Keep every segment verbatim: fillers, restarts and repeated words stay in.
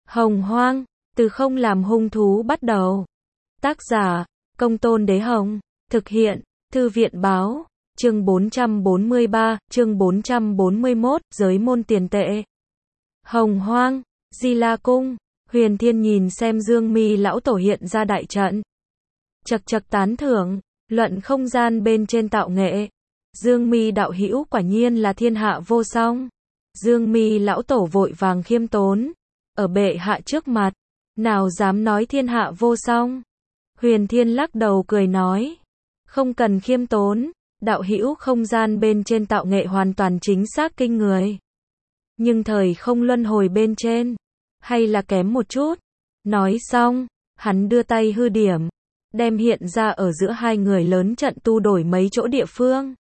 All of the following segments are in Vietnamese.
Hồng Hoang, từ không làm hung thú bắt đầu. Tác giả, Công Tôn Đế Hồng. Thực hiện, Thư viện Báo. Chương bốn trăm bốn mươi ba, chương bốn trăm bốn mươi mốt, giới môn tiền tệ. Hồng Hoang, Di La Cung, Huyền Thiên nhìn xem Dương Mi lão tổ hiện ra đại trận. Chật chật tán thưởng, luận không gian bên trên tạo nghệ. Dương Mi đạo hữu quả nhiên là thiên hạ vô song. Dương Mi lão tổ vội vàng khiêm tốn, ở bệ hạ trước mặt, nào dám nói thiên hạ vô song. Huyền Thiên lắc đầu cười nói, không cần khiêm tốn, đạo hữu không gian bên trên tạo nghệ hoàn toàn chính xác kinh người. Nhưng thời không luân hồi bên trên, hay là kém một chút. Nói xong, hắn đưa tay hư điểm, đem hiện ra ở giữa hai người lớn trận tu đổi mấy chỗ địa phương.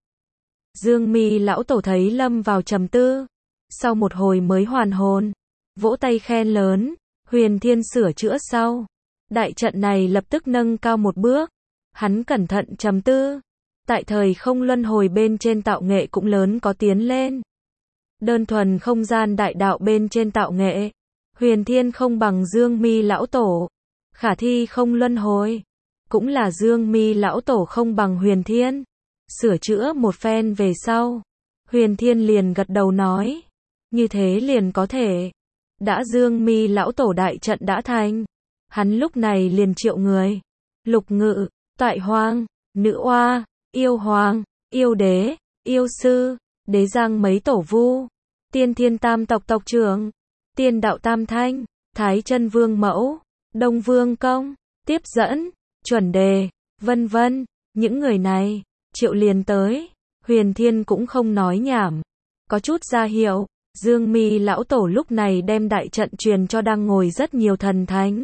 Dương Mi lão tổ thấy lâm vào trầm tư, sau một hồi mới hoàn hồn, vỗ tay khen lớn, Huyền Thiên sửa chữa sau. Đại trận này lập tức nâng cao một bước. Hắn cẩn thận trầm tư, tại thời không luân hồi bên trên tạo nghệ cũng lớn có tiến lên. Đơn thuần không gian đại đạo bên trên tạo nghệ, Huyền Thiên không bằng Dương Mi lão tổ. Khả thi không luân hồi, cũng là Dương Mi lão tổ không bằng Huyền Thiên. Sửa chữa một phen về sau, Huyền Thiên liền gật đầu nói, như thế liền có thể. Đã Dương Mi lão tổ đại trận đã thành, hắn lúc này liền triệu người, Lục Ngự, Toại Hoang, Nữ Oa, Yêu Hoàng, Yêu Đế, Yêu Sư, Đế Giang mấy tổ vu, Tiên Thiên tam tộc tộc trưởng, Tiên Đạo Tam Thanh, Thái Chân Vương Mẫu, Đông Vương Công, Tiếp Dẫn, Chuẩn Đề, vân vân. Những người này triệu liền tới. Huyền Thiên cũng không nói nhảm, có chút ra hiệu. Dương Mi lão tổ lúc này đem đại trận truyền cho đang ngồi rất nhiều thần thánh.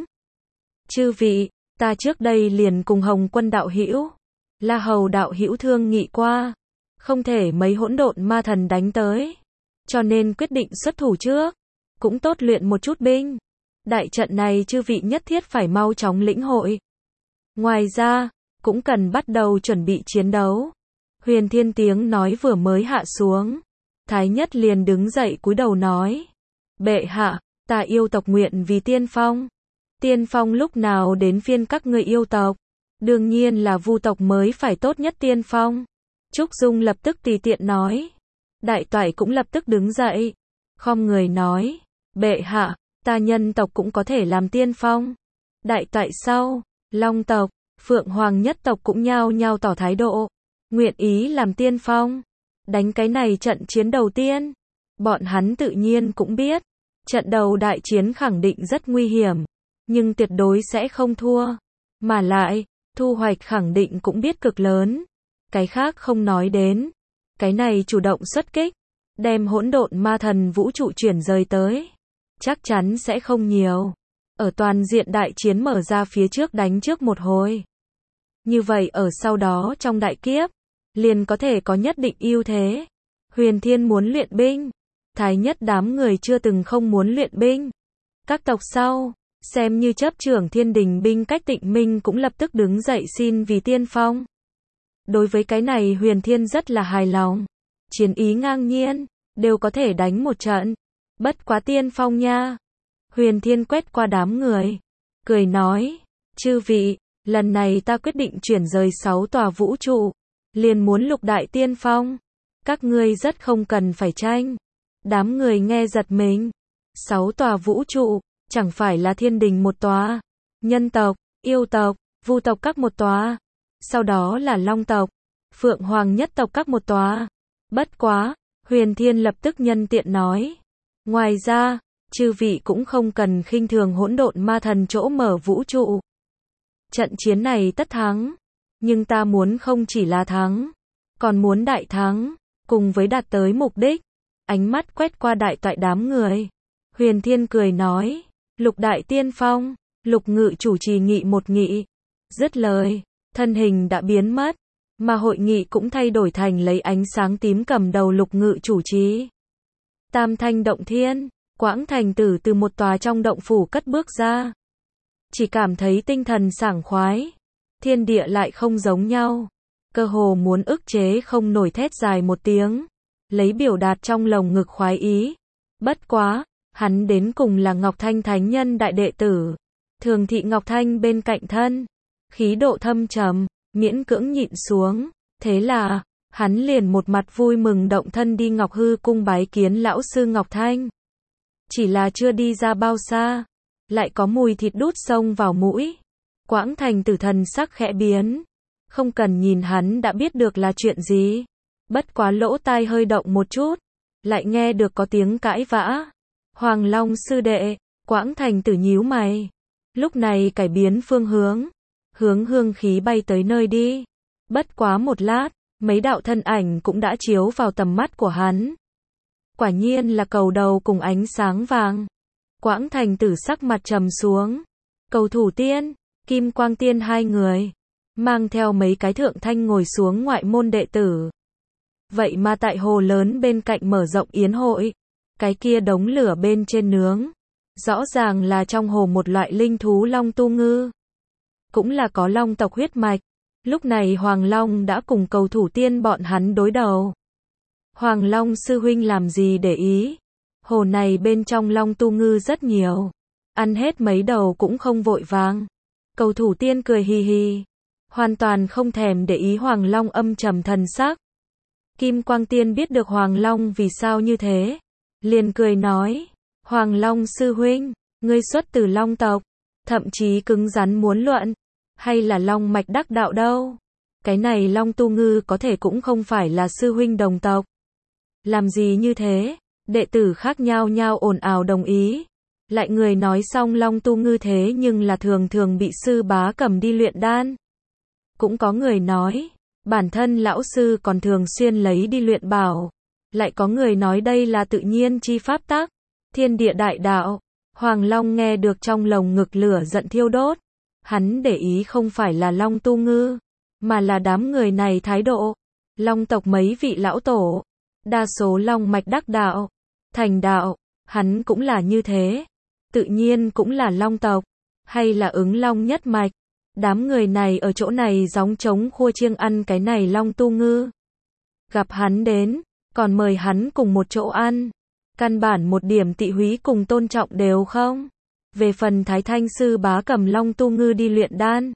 Chư vị, ta trước đây liền cùng Hồng Quân đạo hữu, La Hầu đạo hữu thương nghị qua, không thể mấy hỗn độn ma thần đánh tới, cho nên quyết định xuất thủ trước, cũng tốt luyện một chút binh. Đại trận này chư vị nhất thiết phải mau chóng lĩnh hội. Ngoài ra, cũng cần bắt đầu chuẩn bị chiến đấu. Huyền Thiên tiếng nói vừa mới hạ xuống, Thái Nhất liền đứng dậy cúi đầu nói, bệ hạ, ta yêu tộc nguyện vì tiên phong. Tiên phong lúc nào đến phiên các ngươi yêu tộc? Đương nhiên là vu tộc mới phải tốt nhất tiên phong. Trúc Dung lập tức tùy tiện nói. Đại Toại cũng lập tức đứng dậy, khom người nói, bệ hạ, ta nhân tộc cũng có thể làm tiên phong. Đại Toại sau, Long tộc, Phượng Hoàng nhất tộc cũng nhao nhao tỏ thái độ, nguyện ý làm tiên phong. Đánh cái này trận chiến đầu tiên, bọn hắn tự nhiên cũng biết, trận đầu đại chiến khẳng định rất nguy hiểm, nhưng tuyệt đối sẽ không thua, mà lại, thu hoạch khẳng định cũng biết cực lớn. Cái khác không nói đến, cái này chủ động xuất kích, đem hỗn độn ma thần vũ trụ chuyển rời tới, chắc chắn sẽ không nhiều. Ở toàn diện đại chiến mở ra phía trước đánh trước một hồi. Như vậy ở sau đó trong đại kiếp, liền có thể có nhất định ưu thế. Huyền Thiên muốn luyện binh, Thái Nhất đám người chưa từng không muốn luyện binh. Các tộc sau, xem như chấp trưởng thiên đình binh cách Tịnh Minh cũng lập tức đứng dậy xin vì tiên phong. Đối với cái này Huyền Thiên rất là hài lòng. Chiến ý ngang nhiên, đều có thể đánh một trận. Bất quá tiên phong nha. Huyền Thiên quét qua đám người, cười nói, chư vị, lần này ta quyết định chuyển rời sáu tòa vũ trụ, liền muốn lục đại tiên phong. Các ngươi rất không cần phải tranh. Đám người nghe giật mình. Sáu tòa vũ trụ, chẳng phải là thiên đình một tòa, nhân tộc, yêu tộc, vu tộc các một tòa, sau đó là long tộc, Phượng Hoàng nhất tộc các một tòa. Bất quá, Huyền Thiên lập tức nhân tiện nói, ngoài ra, chư vị cũng không cần khinh thường hỗn độn ma thần chỗ mở vũ trụ. Trận chiến này tất thắng, nhưng ta muốn không chỉ là thắng, còn muốn đại thắng, cùng với đạt tới mục đích. Ánh mắt quét qua Đại Toại đám người, Huyền Thiên cười nói, lục đại tiên phong, Lục Ngự chủ trì nghị một nghị. Dứt lời, thân hình đã biến mất, mà hội nghị cũng thay đổi thành lấy ánh sáng tím cầm đầu Lục Ngự chủ trì. Tam thanh động thiên, Quãng Thành Tử từ một tòa trong động phủ cất bước ra. Chỉ cảm thấy tinh thần sảng khoái, thiên địa lại không giống nhau, cơ hồ muốn ức chế không nổi thét dài một tiếng, lấy biểu đạt trong lồng ngực khoái ý. Bất quá, Hắn đến cùng là Ngọc Thanh thánh nhân đại đệ tử. Thường thị Ngọc Thanh bên cạnh thân, khí độ thâm trầm, miễn cưỡng nhịn xuống. Thế là, hắn liền một mặt vui mừng động thân đi Ngọc Hư cung bái kiến lão sư Ngọc Thanh. Chỉ là chưa đi ra bao xa, lại có mùi thịt đút xông vào mũi. Quãng Thành Tử thần sắc khẽ biến, không cần nhìn hắn đã biết được là chuyện gì. Bất quá lỗ tai hơi động một chút, lại nghe được có tiếng cãi vã. Hoàng Long sư đệ, Quãng Thành Tử nhíu mày. Lúc này cải biến phương hướng, hướng hương khí bay tới nơi đi. Bất quá một lát, mấy đạo thân ảnh cũng đã chiếu vào tầm mắt của hắn. Quả nhiên là cầu đầu cùng ánh sáng vàng. Quãng Thành Tử sắc mặt trầm xuống. Cầu Thủ Tiên, Kim Quang Tiên hai người, mang theo mấy cái thượng thanh ngồi xuống ngoại môn đệ tử. Vậy mà tại hồ lớn bên cạnh mở rộng yến hội, cái kia đống lửa bên trên nướng, rõ ràng là trong hồ một loại linh thú long tu ngư. Cũng là có long tộc huyết mạch. Lúc này Hoàng Long đã cùng Cầu Thủ Tiên bọn hắn đối đầu. Hoàng Long sư huynh làm gì để ý. Hồ này bên trong long tu ngư rất nhiều. Ăn hết mấy đầu cũng không vội vàng. Cầu Thủ Tiên cười hì hì. Hoàn toàn không thèm để ý Hoàng Long âm trầm thần sắc. Kim Quang Tiên biết được Hoàng Long vì sao như thế. Liền cười nói. Hoàng Long sư huynh, ngươi xuất từ long tộc. Thậm chí cứng rắn muốn luận. Hay là long mạch đắc đạo đâu. Cái này long tu ngư có thể cũng không phải là sư huynh đồng tộc. Làm gì như thế? Đệ tử khác nhau nhau ồn ào đồng ý. Lại người nói xong long tu ngư thế nhưng là thường thường bị sư bá cầm đi luyện đan. Cũng có người nói, bản thân lão sư còn thường xuyên lấy đi luyện bảo. Lại có người nói đây là tự nhiên chi pháp tắc, thiên địa đại đạo. Hoàng Long nghe được trong lồng ngực lửa giận thiêu đốt. Hắn để ý không phải là long tu ngư, mà là đám người này thái độ. Long tộc mấy vị lão tổ, đa số long mạch đắc đạo, thành đạo, hắn cũng là như thế. Tự nhiên cũng là long tộc, hay là ứng long nhất mạch. Đám người này ở chỗ này gióng trống khua chiêng ăn cái này long tu ngư. Gặp hắn đến, còn mời hắn cùng một chỗ ăn. Căn bản một điểm tị húy cùng tôn trọng đều không. Về phần Thái Thanh sư bá cầm long tu ngư đi luyện đan,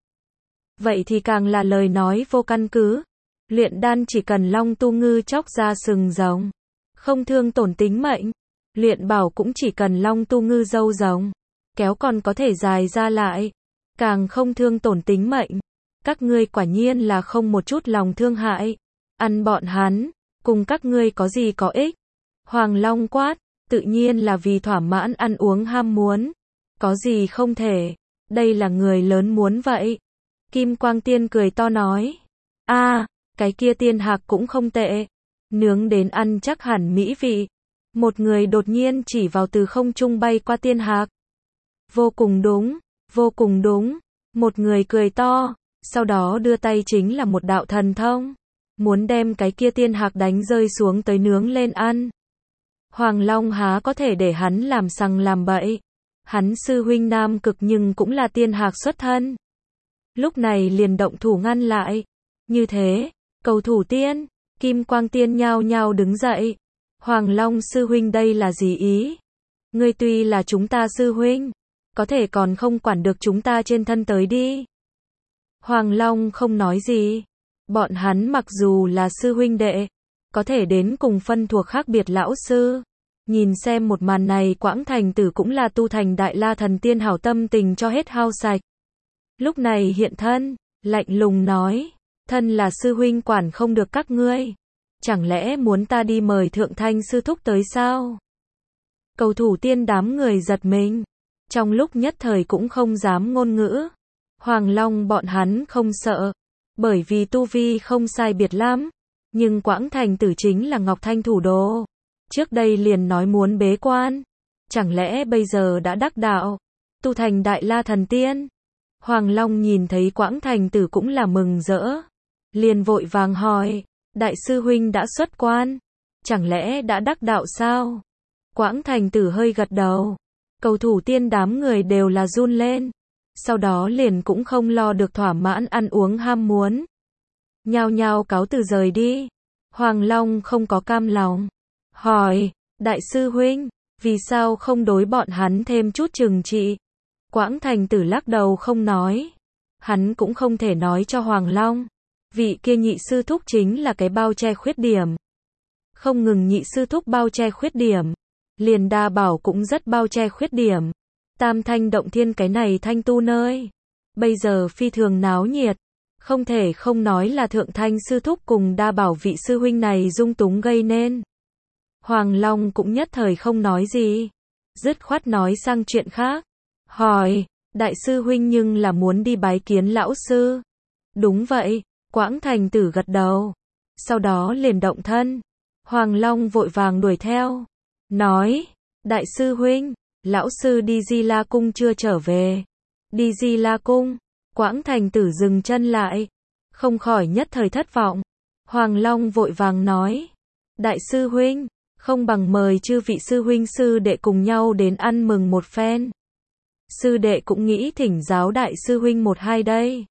vậy thì càng là lời nói vô căn cứ. Luyện đan chỉ cần long tu ngư chóc ra sừng rồng, không thương tổn tính mệnh. Luyện bảo cũng chỉ cần long tu ngư râu rồng, kéo còn có thể dài ra lại, càng không thương tổn tính mệnh. Các ngươi quả nhiên là không một chút lòng thương hại. Ăn bọn hắn, cùng các ngươi có gì có ích. Hoàng Long quát, tự nhiên là vì thỏa mãn ăn uống ham muốn. Có gì không thể, đây là người lớn muốn vậy. Kim Quang Tiên cười to nói, a à, cái kia tiên hạc cũng không tệ. Nướng đến ăn chắc hẳn mỹ vị. Một người đột nhiên chỉ vào từ không trung bay qua tiên hạc. Vô cùng đúng, vô cùng đúng. Một người cười to, sau đó đưa tay chính là một đạo thần thông. Muốn đem cái kia tiên hạc đánh rơi xuống tới nướng lên ăn. Hoàng Long há có thể để hắn làm sằng làm bậy. Hắn sư huynh Nam Cực nhưng cũng là tiên hạc xuất thân. Lúc này liền động thủ ngăn lại. Như thế, Cầu Thủ Tiên, Kim Quang Tiên nhao nhao đứng dậy. Hoàng Long sư huynh đây là gì ý? Ngươi tuy là chúng ta sư huynh, có thể còn không quản được chúng ta trên thân tới đi. Hoàng Long không nói gì. Bọn hắn mặc dù là sư huynh đệ, có thể đến cùng phân thuộc khác biệt lão sư. Nhìn xem một màn này Quãng Thành Tử cũng là tu thành đại la thần tiên hảo tâm tình cho hết hao sạch. Lúc này hiện thân, lạnh lùng nói, thân là sư huynh quản không được các ngươi. Chẳng lẽ muốn ta đi mời Thượng Thanh sư thúc tới sao? Cầu Thủ Tiên đám người giật mình. Trong lúc nhất thời cũng không dám ngôn ngữ. Hoàng Long bọn hắn không sợ. Bởi vì tu vi không sai biệt lắm. Nhưng Quãng Thành Tử chính là Ngọc Thanh thủ đồ. Trước đây liền nói muốn bế quan. Chẳng lẽ bây giờ đã đắc đạo, tu thành đại la thần tiên? Hoàng Long nhìn thấy Quãng Thành Tử cũng là mừng rỡ. Liền vội vàng hỏi, đại sư huynh đã xuất quan, chẳng lẽ đã đắc đạo sao? Quãng Thành Tử hơi gật đầu. Cầu Thủ Tiên đám người đều là run lên. Sau đó liền cũng không lo được thỏa mãn ăn uống ham muốn. Nhao nhao cáo từ rời đi. Hoàng Long không có cam lòng. Hỏi, đại sư huynh, Vì sao không đối bọn hắn thêm chút trừng trị? Quãng Thành Tử lắc đầu không nói. Hắn cũng không thể nói cho Hoàng Long. Vị kia nhị sư thúc chính là cái bao che khuyết điểm. Không ngừng nhị sư thúc bao che khuyết điểm. Liền Đa Bảo cũng rất bao che khuyết điểm. Tam Thanh Động Thiên cái này thanh tu nơi. Bây giờ phi thường náo nhiệt. Không thể không nói là Thượng Thanh sư thúc cùng Đa Bảo vị sư huynh này dung túng gây nên. Hoàng Long cũng nhất thời không nói gì. Dứt khoát nói sang chuyện khác. Hỏi, đại sư huynh nhưng là muốn đi bái kiến lão sư. Đúng vậy, Quãng Thành Tử gật đầu. Sau đó liền động thân. Hoàng Long vội vàng đuổi theo. Nói, đại sư huynh, lão sư đi Di La Cung chưa trở về. Đi Di La Cung, Quãng Thành Tử dừng chân lại. Không khỏi nhất thời thất vọng. Hoàng Long vội vàng nói, đại sư huynh, không bằng mời chư vị sư huynh sư đệ cùng nhau đến ăn mừng một phen. Sư đệ cũng nghĩ thỉnh giáo đại sư huynh một hai đây.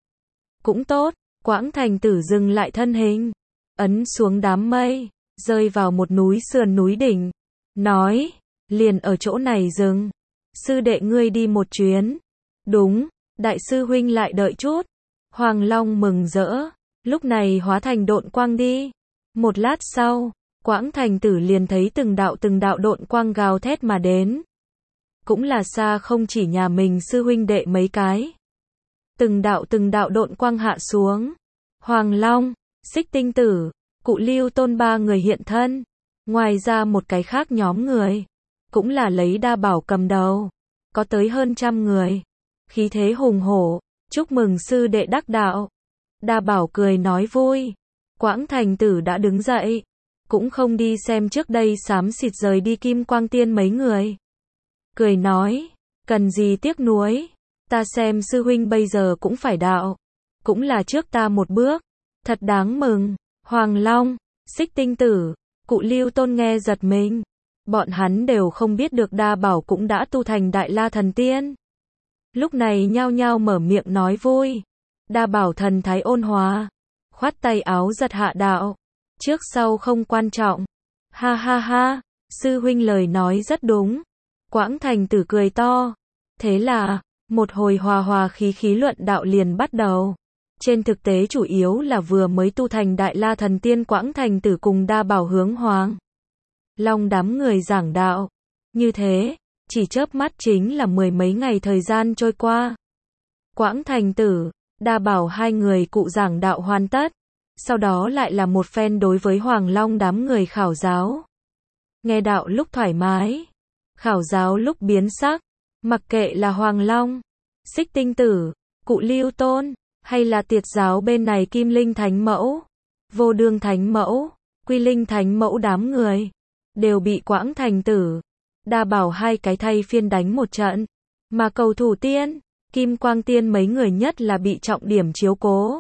Cũng tốt, Quãng Thành Tử dừng lại thân hình, ấn xuống đám mây, rơi vào một núi sườn núi đỉnh, nói, liền ở chỗ này dừng. Sư đệ ngươi đi một chuyến. Đúng, đại sư huynh lại đợi chút. Hoàng Long mừng rỡ, lúc này hóa thành độn quang đi. Một lát sau, Quãng Thành Tử liền thấy từng đạo từng đạo độn quang gào thét mà đến. Cũng là xa không chỉ nhà mình sư huynh đệ mấy cái. Từng đạo từng đạo độn quang hạ xuống. Hoàng Long, Xích Tinh Tử, Cụ Lưu Tôn ba người hiện thân. Ngoài ra một cái khác nhóm người, cũng là lấy Đa Bảo cầm đầu. Có tới hơn trăm người. Khí thế hùng hổ, chúc mừng sư đệ đắc đạo. Đa Bảo cười nói vui. Quãng Thành Tử đã đứng dậy. Cũng không đi xem trước đây xám xịt rời đi Kim Quang Tiên mấy người. Cười nói, cần gì tiếc nuối, ta xem sư huynh bây giờ cũng phải đạo, cũng là trước ta một bước, thật đáng mừng. Hoàng Long, Xích Tinh Tử, Cụ Lưu Tôn nghe giật mình, bọn hắn đều không biết được Đa Bảo cũng đã tu thành Đại La Thần Tiên. Lúc này nhao nhao mở miệng nói vui. Đa Bảo thần thái ôn hòa, khoát tay áo giật hạ đạo, trước sau không quan trọng. Ha ha ha, sư huynh lời nói rất đúng. Quãng Thành Tử cười to. Thế là, một hồi hòa hòa khí khí luận đạo liền bắt đầu. Trên thực tế chủ yếu là vừa mới tu thành Đại La Thần Tiên Quãng Thành Tử cùng Đa Bảo hướng Hoàng Long đám người giảng đạo. Như thế, chỉ chớp mắt chính là mười mấy ngày thời gian trôi qua. Quãng Thành Tử, Đa Bảo hai người cụ giảng đạo hoàn tất. Sau đó lại là một phen đối với Hoàng Long đám người khảo giáo. Nghe đạo lúc thoải mái, khảo giáo lúc biến sắc, mặc kệ là Hoàng Long, Xích Tinh Tử, Cụ Lưu Tôn, hay là Tiệt giáo bên này Kim Linh Thánh Mẫu, Vô Đương Thánh Mẫu, Quy Linh Thánh Mẫu đám người, đều bị Quãng Thành Tử, Đa Bảo hai cái thay phiên đánh một trận. Mà Cầu Thủ Tiên, Kim Quang Tiên mấy người nhất là bị trọng điểm chiếu cố.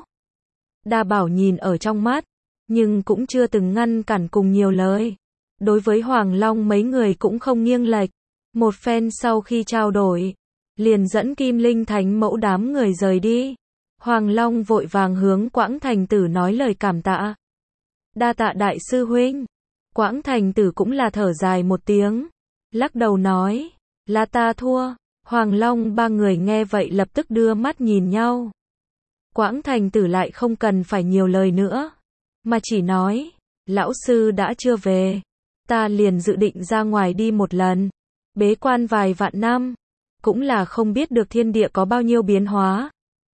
Đa Bảo nhìn ở trong mắt, nhưng cũng chưa từng ngăn cản cùng nhiều lời. Đối với Hoàng Long mấy người cũng không nghiêng lệch. Một phen sau khi trao đổi, liền dẫn Kim Linh Thánh Mẫu đám người rời đi. Hoàng Long vội vàng hướng Quãng Thành Tử nói lời cảm tạ. Đa tạ đại sư huynh. Quãng Thành Tử cũng là thở dài một tiếng, lắc đầu nói, là ta thua. Hoàng Long ba người nghe vậy lập tức đưa mắt nhìn nhau. Quãng Thành Tử lại không cần phải nhiều lời nữa, mà chỉ nói, lão sư đã chưa về, ta liền dự định ra ngoài đi một lần, bế quan vài vạn năm, cũng là không biết được thiên địa có bao nhiêu biến hóa.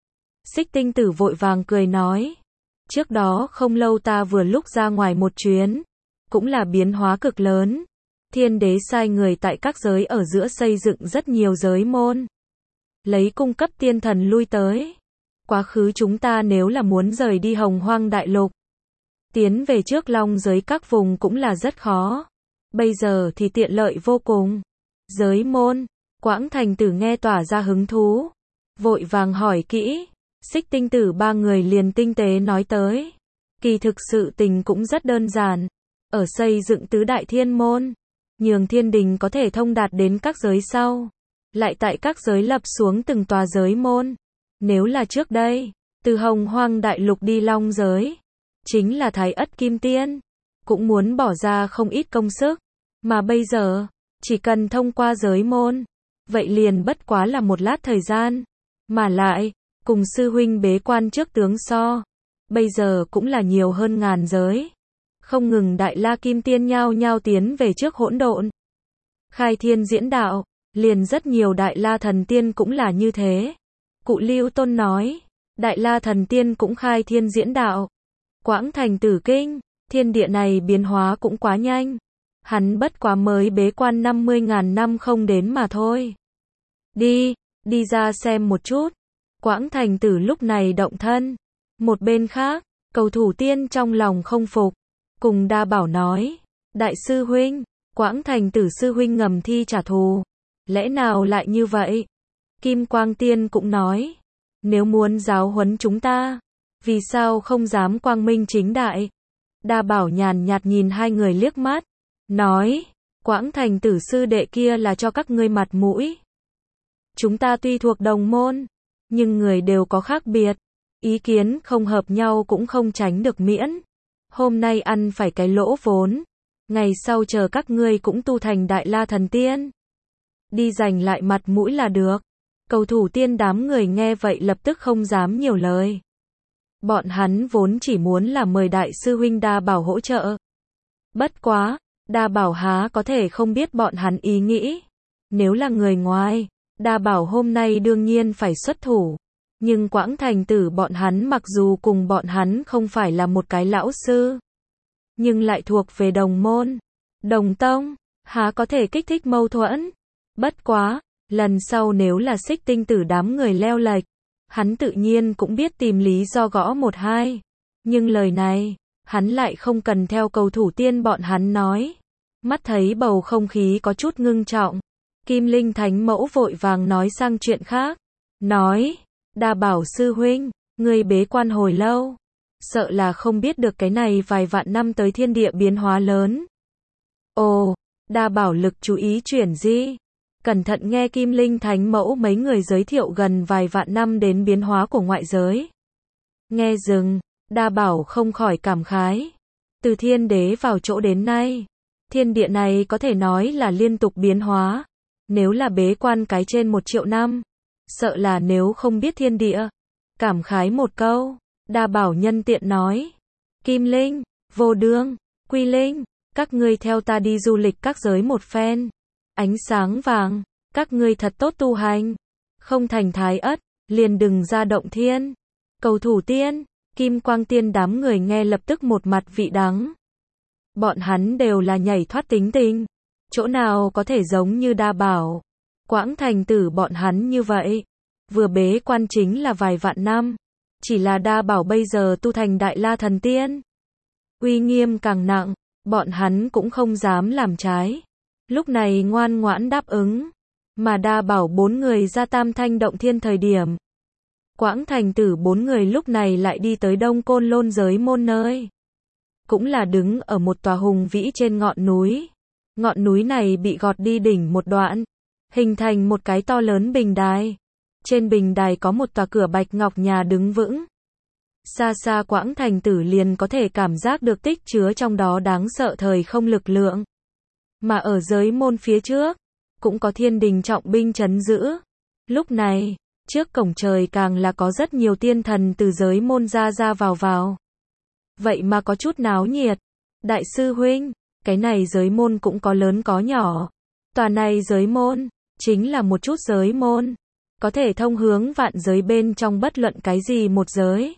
Xích Tinh Tử vội vàng cười nói, trước đó không lâu ta vừa lúc ra ngoài một chuyến, cũng là biến hóa cực lớn. Thiên đế sai người tại các giới ở giữa xây dựng rất nhiều giới môn, lấy cung cấp tiên thần lui tới. Quá khứ chúng ta nếu là muốn rời đi Hồng Hoang Đại Lục, tiến về trước Long giới các vùng cũng là rất khó. Bây giờ thì tiện lợi vô cùng. Giới môn, Quãng Thành Tử nghe tỏa ra hứng thú, vội vàng hỏi kỹ. Xích Tinh Tử ba người liền tinh tế nói tới. Kỳ thực sự tình cũng rất đơn giản. Ở xây dựng tứ đại thiên môn, nhường thiên đình có thể thông đạt đến các giới sau, lại tại các giới lập xuống từng tòa giới môn. Nếu là trước đây, từ Hồng Hoang Đại Lục đi Long giới, chính là Thái Ất Kim Tiên, cũng muốn bỏ ra không ít công sức. Mà bây giờ, Chỉ cần thông qua giới môn, vậy liền bất quá là một lát thời gian. Mà lại, cùng sư huynh bế quan trước tướng so, bây giờ cũng là nhiều hơn ngàn giới. Không ngừng Đại La Kim Tiên nhao nhao tiến về trước hỗn độn. Khai thiên diễn đạo, liền rất nhiều Đại La Thần Tiên cũng là như thế. Cụ Lưu Tôn nói, Đại La Thần Tiên cũng khai thiên diễn đạo. Quãng thành tử kinh, thiên địa này biến hóa cũng quá nhanh. Hắn bất quá mới bế quan năm mươi ngàn năm không đến mà thôi. Đi, đi ra xem một chút. Quãng thành tử lúc này động thân. Một bên khác, Cầu Thủ Tiên trong lòng không phục. Cùng Đa Bảo nói, Đại sư huynh, Quãng thành tử sư huynh ngầm thi trả thù. Lẽ nào lại như vậy? Kim Quang Tiên cũng nói, nếu muốn giáo huấn chúng ta, vì sao không dám quang minh chính đại? Đa Bảo nhàn nhạt nhìn hai người liếc mắt, nói, Quãng thành tử sư đệ kia là cho các ngươi mặt mũi. Chúng ta tuy thuộc đồng môn, nhưng người đều có khác biệt, ý kiến không hợp nhau cũng không tránh được miễn. Hôm nay ăn phải cái lỗ vốn, ngày sau chờ các ngươi cũng tu thành Đại La Thần Tiên. Đi giành lại mặt mũi là được. Cầu Thủ Tiên đám người nghe vậy lập tức không dám nhiều lời. Bọn hắn vốn chỉ muốn là mời Đại sư huynh Đa Bảo hỗ trợ. Bất quá, Đa Bảo há có thể không biết bọn hắn ý nghĩ. Nếu là người ngoài, Đa Bảo hôm nay đương nhiên phải xuất thủ. Nhưng Quãng thành tử bọn hắn mặc dù cùng bọn hắn không phải là một cái lão sư, nhưng lại thuộc về đồng môn, đồng tông, há có thể kích thích mâu thuẫn. Bất quá, lần sau nếu là Xích Tinh tử đám người leo lệch, hắn tự nhiên cũng biết tìm lý do gõ một hai. Nhưng lời này, hắn lại không cần theo Cầu Thủ Tiên bọn hắn nói. Mắt thấy bầu không khí có chút ngưng trọng, Kim Linh Thánh Mẫu vội vàng nói sang chuyện khác. Nói, Đa Bảo sư huynh, ngươi bế quan hồi lâu, sợ là không biết được cái này vài vạn năm tới thiên địa biến hóa lớn. Ồ, Đa Bảo lực chú ý chuyển di. Cẩn thận nghe Kim Linh Thánh Mẫu mấy người giới thiệu gần vài vạn năm đến biến hóa của ngoại giới. Nghe dừng, Đa Bảo không khỏi cảm khái. Từ thiên đế vào chỗ đến nay, thiên địa này có thể nói là liên tục biến hóa. Nếu là bế quan cái trên một triệu năm, sợ là nếu không biết thiên địa. Cảm khái một câu, Đa Bảo nhân tiện nói. Kim Linh, Vô Đương, Quy Linh, các ngươi theo ta đi du lịch các giới một phen. Ánh sáng vàng, các ngươi thật tốt tu hành. Không thành Thái Ất, liền đừng ra động thiên. Cầu Thủ Tiên, Kim Quang Tiên đám người nghe lập tức một mặt vị đắng. Bọn hắn đều là nhảy thoát tính tình. Chỗ nào có thể giống như Đa Bảo, Quãng thành tử bọn hắn như vậy. Vừa bế quan chính là vài vạn năm. Chỉ là Đa Bảo bây giờ tu thành Đại La Thần Tiên. Uy nghiêm càng nặng, bọn hắn cũng không dám làm trái. Lúc này ngoan ngoãn đáp ứng. Mà Đa Bảo bốn người ra Tam Thanh Động Thiên thời điểm, Quãng thành tử bốn người lúc này lại đi tới Đông Côn Lôn giới môn nơi. Cũng là đứng ở một tòa hùng vĩ trên ngọn núi. Ngọn núi này bị gọt đi đỉnh một đoạn, hình thành một cái to lớn bình đài. Trên bình đài có một tòa cửa bạch ngọc nhà đứng vững. Xa xa Quãng thành tử liền có thể cảm giác được tích chứa trong đó đáng sợ thời không lực lượng. Mà ở giới môn phía trước, cũng có thiên đình trọng binh trấn giữ. Lúc này, trước cổng trời càng là có rất nhiều tiên thần từ giới môn ra ra vào vào. Vậy mà có chút náo nhiệt. Đại sư huynh, cái này giới môn cũng có lớn có nhỏ. Tòa này giới môn, chính là một chút giới môn. Có thể thông hướng vạn giới bên trong bất luận cái gì một giới.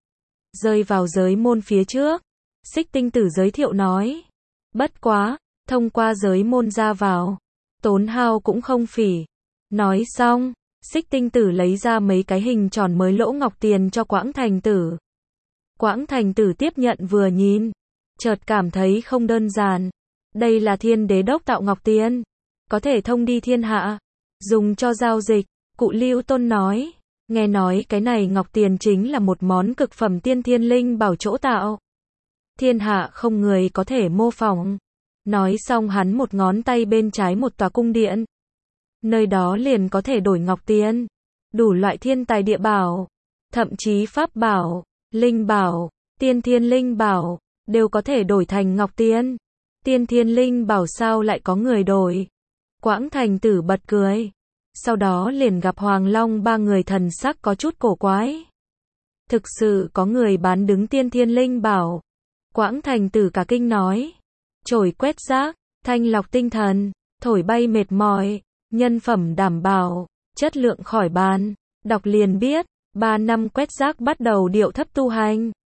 Rơi vào giới môn phía trước, Xích Tinh tử giới thiệu nói. Bất quá, thông qua giới môn ra vào, tốn hao cũng không phỉ. Nói xong, Xích Tinh tử lấy ra mấy cái hình tròn mới lỗ ngọc tiền cho Quãng thành tử. Quãng thành tử tiếp nhận vừa nhìn, chợt cảm thấy không đơn giản. Đây là thiên đế đốc tạo ngọc tiền, có thể thông đi thiên hạ, dùng cho giao dịch. Cụ Lưu Tôn nói, nghe nói cái này ngọc tiền chính là một món cực phẩm tiên thiên linh bảo chỗ tạo. Thiên hạ không người có thể mô phỏng. Nói xong hắn một ngón tay bên trái một tòa cung điện. Nơi đó liền có thể đổi ngọc tiền. Đủ loại thiên tài địa bảo, thậm chí pháp bảo, linh bảo, tiên thiên linh bảo, đều có thể đổi thành ngọc tiền. Tiên thiên linh bảo sao lại có người đổi? Quãng Thành Tử bật cười. Sau đó liền gặp Hoàng Long ba người thần sắc có chút cổ quái. Thực sự có người bán đứng tiên thiên linh bảo. Quãng Thành Tử cả kinh nói. Chổi quét rác, thanh lọc tinh thần, thổi bay mệt mỏi, nhân phẩm đảm bảo, chất lượng khỏi bàn. Đọc liền biết, ba năm quét rác bắt đầu điệu thấp tu hành.